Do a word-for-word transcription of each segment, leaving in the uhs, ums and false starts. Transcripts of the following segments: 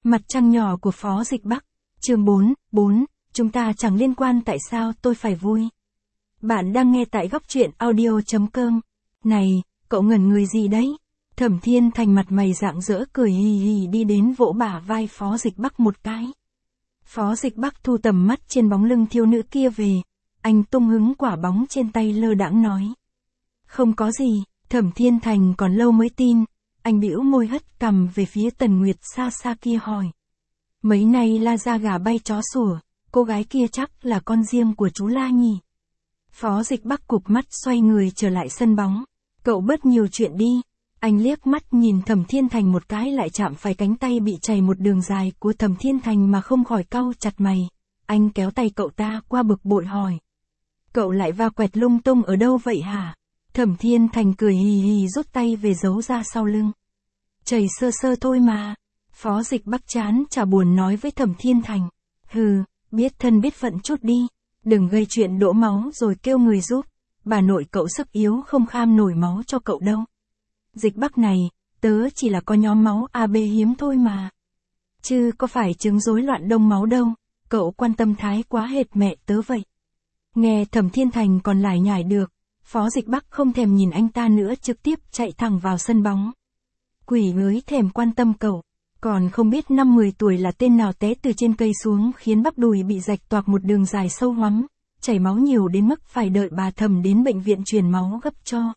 Mặt trăng nhỏ của Phó Dịch Bắc. Chương bốn, bốn, chúng ta chẳng liên quan tại sao tôi phải vui. Bạn đang nghe tại góc truyện audio chấm com. Này, cậu ngẩn người gì đấy? Thẩm Thiên Thành mặt mày rạng rỡ cười hì hì đi đến vỗ bả vai Phó Dịch Bắc một cái. Phó Dịch Bắc thu tầm mắt trên bóng lưng thiếu nữ kia về. Anh tung hứng quả bóng trên tay lơ đãng nói. Không có gì, Thẩm Thiên Thành còn lâu mới tin. Anh bĩu môi hất cằm về phía Tần Nguyệt xa xa kia hỏi. Mấy nay la ra gà bay chó sủa, cô gái kia chắc là con riêng của chú La nhỉ? Phó Dịch Bắc cụp mắt xoay người trở lại sân bóng. Cậu bớt nhiều chuyện đi. Anh liếc mắt nhìn Thẩm Thiên Thành một cái lại chạm phải cánh tay bị chảy một đường dài của Thẩm Thiên Thành mà không khỏi cau chặt mày. Anh kéo tay cậu ta qua bực bội hỏi. Cậu lại va quẹt lung tung ở đâu vậy hả? Thẩm Thiên Thành cười hì hì rút tay về giấu ra sau lưng. Chảy sơ sơ thôi mà. Phó Dịch Bắc chán chả buồn nói với Thẩm Thiên Thành. Hừ, biết thân biết phận chút đi. Đừng gây chuyện đổ máu rồi kêu người giúp. Bà nội cậu sức yếu không kham nổi máu cho cậu đâu. Dịch Bắc này, tớ chỉ là có nhóm máu a bê hiếm thôi mà. Chứ có phải chứng rối loạn đông máu đâu. Cậu quan tâm thái quá hệt mẹ tớ vậy. Nghe Thẩm Thiên Thành còn lải nhải được. Phó Dịch Bắc không thèm nhìn anh ta nữa trực tiếp chạy thẳng vào sân bóng. Quỷ mới thèm quan tâm cậu. Còn không biết năm mười tuổi là tên nào té từ trên cây xuống khiến bắp đùi bị rạch toạc một đường dài sâu hoắm, chảy máu nhiều đến mức phải đợi bà Thẩm đến bệnh viện truyền máu gấp cho.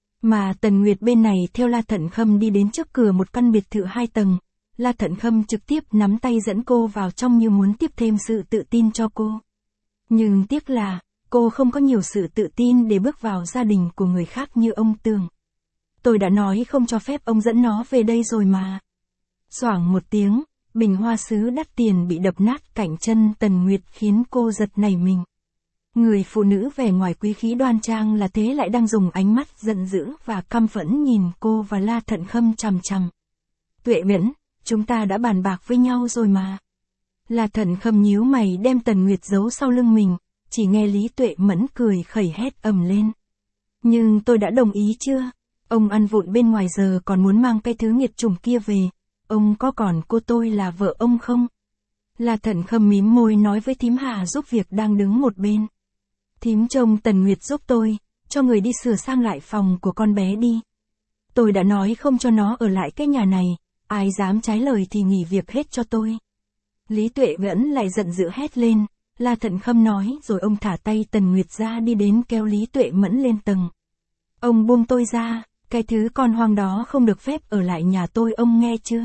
Mà Tần Nguyệt bên này theo La Thận Khâm đi đến trước cửa một căn biệt thự hai tầng, La Thận Khâm trực tiếp nắm tay dẫn cô vào trong như muốn tiếp thêm sự tự tin cho cô. Nhưng tiếc là, cô không có nhiều sự tự tin để bước vào gia đình của người khác như ông Tường. Tôi đã nói không cho phép ông dẫn nó về đây rồi mà. Xoảng một tiếng, bình hoa sứ đắt tiền bị đập nát cạnh chân Tần Nguyệt khiến cô giật nảy mình. Người phụ nữ vẻ ngoài quý khí đoan trang là thế lại đang dùng ánh mắt giận dữ và căm phẫn nhìn cô và La Thận Khâm chằm chằm. Tuệ Mẫn, chúng ta đã bàn bạc với nhau rồi mà. La Thận Khâm nhíu mày đem Tần Nguyệt giấu sau lưng mình, chỉ nghe Lý Tuệ Mẫn cười khẩy hét ầm lên. Nhưng tôi đã đồng ý chưa? Ông ăn vụng bên ngoài giờ còn muốn mang cái thứ nghiệt chủng kia về. Ông có còn cô tôi là vợ ông không? La Thận Khâm mím môi nói với thím Hà giúp việc đang đứng một bên. Thím trông Tần Nguyệt giúp tôi, cho người đi sửa sang lại phòng của con bé đi. Tôi đã nói không cho nó ở lại cái nhà này, ai dám trái lời thì nghỉ việc hết cho tôi. Lý Tuệ Mẫn lại giận dữ hét lên, La Thận Khâm nói rồi ông thả tay Tần Nguyệt ra đi đến kéo Lý Tuệ Mẫn lên tầng. Ông buông tôi ra, cái thứ con hoang đó không được phép ở lại nhà tôi ông nghe chưa?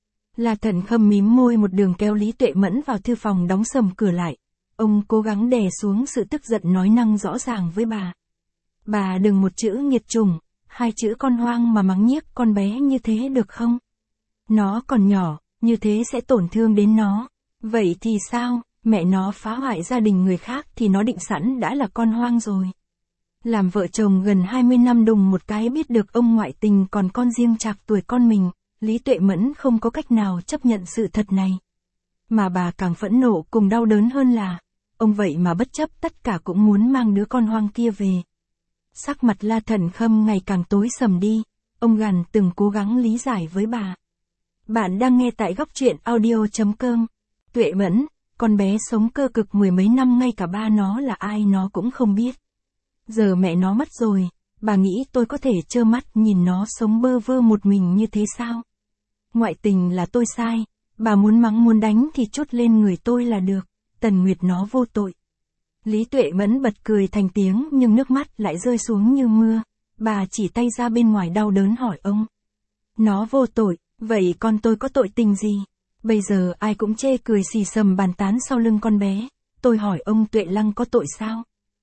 La Thận Khâm mím môi một đường kéo Lý Tuệ Mẫn vào thư phòng đóng sầm cửa lại. Ông cố gắng đè xuống sự tức giận nói năng rõ ràng với bà. Bà đừng một chữ nghiệt chủng, hai chữ con hoang mà mắng nhiếc con bé như thế được không? Nó còn nhỏ, như thế sẽ tổn thương đến nó. Vậy thì sao, mẹ nó phá hoại gia đình người khác thì nó định sẵn đã là con hoang rồi. Làm vợ chồng gần hai mươi năm đùng một cái biết được ông ngoại tình còn con riêng chạc tuổi con mình, Lý Tuệ Mẫn không có cách nào chấp nhận sự thật này. Mà bà càng phẫn nộ cùng đau đớn hơn là, ông vậy mà bất chấp tất cả cũng muốn mang đứa con hoang kia về. Sắc mặt La Thận Khâm ngày càng tối sầm đi, ông gằn từng cố gắng lý giải với bà. Bạn đang nghe tại góc truyện audio chấm com. Tuệ Mẫn, con bé sống cơ cực mười mấy năm ngay cả ba nó là ai nó cũng không biết. Giờ mẹ nó mất rồi, bà nghĩ tôi có thể trơ mắt nhìn nó sống bơ vơ một mình như thế sao? Ngoại tình là tôi sai, bà muốn mắng muốn đánh thì trút lên người tôi là được, Tần Nguyệt nó vô tội. Lý Tuệ Mẫn bật cười thành tiếng nhưng nước mắt lại rơi xuống như mưa, bà chỉ tay ra bên ngoài đau đớn hỏi ông. Nó vô tội, vậy con tôi có tội tình gì? Bây giờ ai cũng chê cười xì xầm bàn tán sau lưng con bé, tôi hỏi ông Tuệ Lăng có tội sao?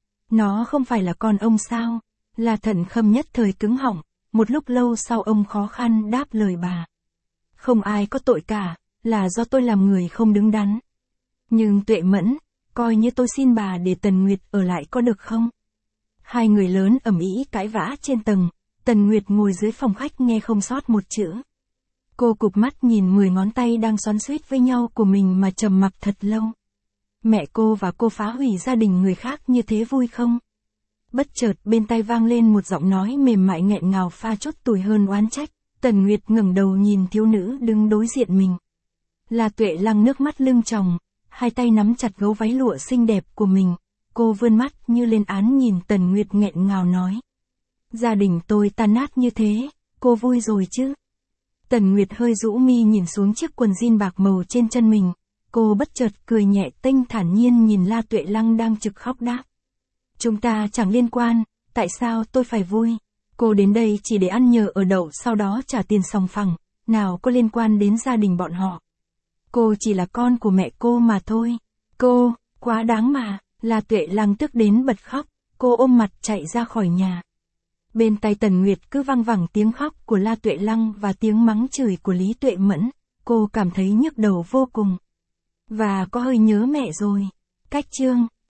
Nó không phải là con ông sao? La Thận Khâm nhất thời cứng họng, một lúc lâu sau ông khó khăn đáp lời bà. Không ai có tội cả, là do tôi làm người không đứng đắn. Nhưng Tuệ Mẫn, coi như tôi xin bà để Tần Nguyệt ở lại có được không? Hai người lớn ầm ĩ cãi vã trên tầng, Tần Nguyệt ngồi dưới phòng khách nghe không sót một chữ. Cô cụp mắt nhìn mười ngón tay đang xoắn xuýt với nhau của mình mà trầm mặc thật lâu. Mẹ cô và cô phá hủy gia đình người khác như thế vui không? Bất chợt bên tai vang lên một giọng nói mềm mại nghẹn ngào pha chút tủi hơn oán trách. Tần Nguyệt ngẩng đầu nhìn thiếu nữ đứng đối diện mình. La Tuệ Lăng nước mắt lưng tròng, hai tay nắm chặt gấu váy lụa xinh đẹp của mình, cô vươn mắt như lên án nhìn Tần Nguyệt nghẹn ngào nói. Gia đình tôi tan nát như thế, cô vui rồi chứ? Tần Nguyệt hơi rũ mi nhìn xuống chiếc quần jean bạc màu trên chân mình, cô bất chợt cười nhẹ tênh thản nhiên nhìn La Tuệ Lăng đang trực khóc đáp. Chúng ta chẳng liên quan, tại sao tôi phải vui? Cô đến đây chỉ để ăn nhờ ở đậu sau đó trả tiền sòng phẳng, nào có liên quan đến gia đình bọn họ. Cô chỉ là con của mẹ cô mà thôi. Cô, quá đáng mà, La Tuệ Lăng tức đến bật khóc, cô ôm mặt chạy ra khỏi nhà. Bên tai Tần Nguyệt cứ văng vẳng tiếng khóc của La Tuệ Lăng và tiếng mắng chửi của Lý Tuệ Mẫn, cô cảm thấy nhức đầu vô cùng. Và có hơi nhớ mẹ rồi. Cách chương